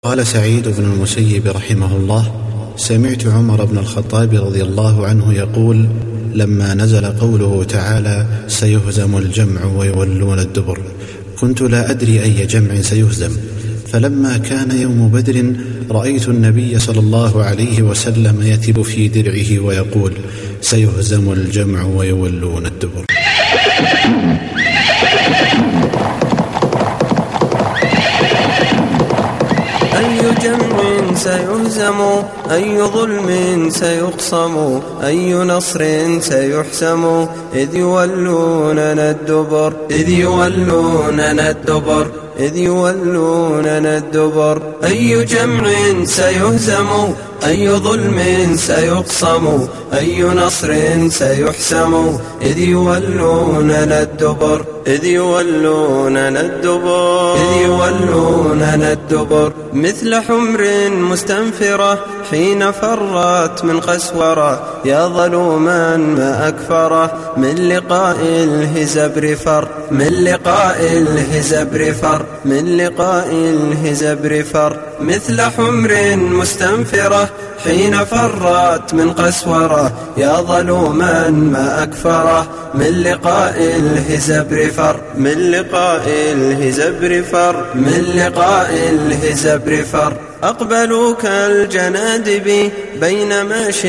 قال سعيد بن المسيب رحمه الله: سمعت عمر بن الخطاب رضي الله عنه يقول لما نزل قوله تعالى: سيهزم الجمع ويولون الدبر، كنت لا أدري أي جمع سيهزم، فلما كان يوم بدر رأيت النبي صلى الله عليه وسلم يتب في درعه ويقول: سيهزم الجمع ويولون الدبر. أي جمع سيهزم، أي ظلم سيقصم، أي نصر سيحسم، إذ يولوننا الدبر، إذ يولوننا الدبر، إذ يولوننا الدبر. أي جمع سيهزم، أي ظلم سيقصم، أي نصر سيحسم، إذ يولوننا الدبر، إذ يولوننا الدبر، إذ يولوننا الدبر. مثل حمر مستنفرة حين فرت من قسورة، يا ظلوما ما أكفره، من لقاء الهزبر فر، من لقاء الهزبر فر، من لقاء الهزبر فر. مثل حمر مستنفرة حين فرت من قسورة، يا ظلوما ما أكفره، من لقاء الهزبر فر، من لقاء الهزبر فر، من لقاء الهزبر فر. أقبلوا كالجنادب بين ماش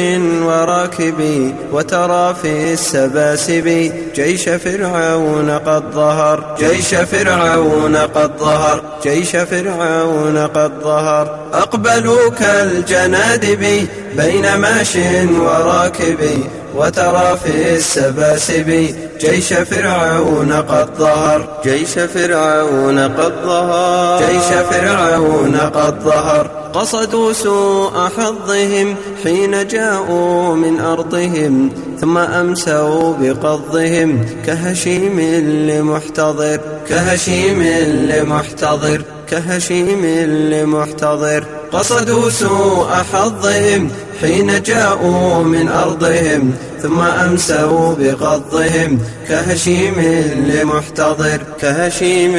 وراكب، وترى في السباسب جيش فرعون قد ظهر، جيش فرعون قد ظهر، جيش فرعون قد ظهر. أقبلوا كالجنادب بين ماش وراكب، وترى في السباسب جيش فرعون قد ظهر، جيش فرعون قد ظهر، جيش فرعون قد ظهر. قصدوا سوء حظهم حين جاءوا من أرضهم، ثم أمسوا بقضهم كهشيم لمحتضر، كهشيم لمحتضر، كهشيم لمحتضر. قصدوا سوء حظهم حين جاءوا من أرضهم، ثم أمسوا بقضهم كهشيم لمحتضر، كهشيم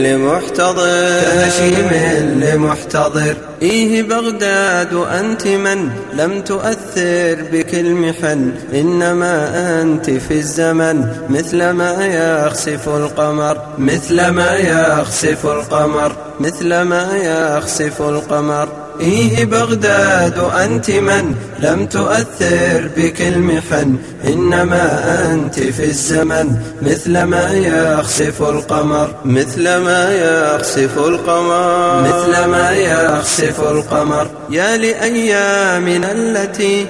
لمحتضر، كهشيم لمحتضر. إيه بغداد أنت من لم تؤثر بك المحن، إنما أنت في الزمن مثل ما يخسف القمر، مثل ما يخسف القمر، مثل ما يخسف القمر. إيه بغداد أنت من لم تؤثر بك المحن، إنما أنت في الزمن مثل ما يخسف القمر، مثل ما يخسف القمر، مثل ما يخسف القمر. يا لأيامنا التي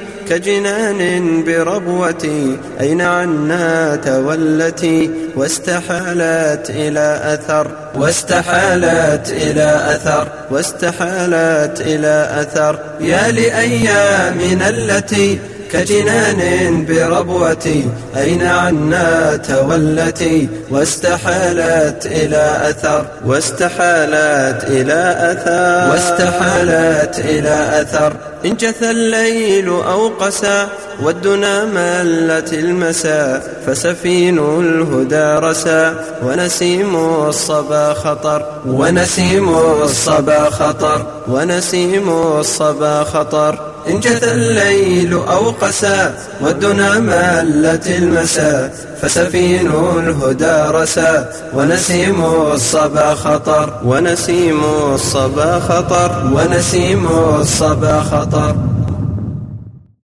كجنان بربوتي، أين عنا تولتي، واستحالت إلى أثر، واستحالت إلى أثر، واستحالت إلى أثر. يا لأيامنا التي كجنان بربوتي، أين عنا تولتي، واستحالت إلى أثر، واستحالت إلى أثر، واستحالت إلى أثر. إن جثى الليل أو قسى والدنا ملت المساء، فسفين الهدى رسى، ونسيم الصبا خطر، ونسيم الصبا خطر، ونسيم الصبا خطر. إن جثى الليل أو قسى والدنا ملت المساء، فسفين الهدى رسى، ونسيم الصبا خطر، ونسيم الصبا خطر، ونسيم الصبا خطر.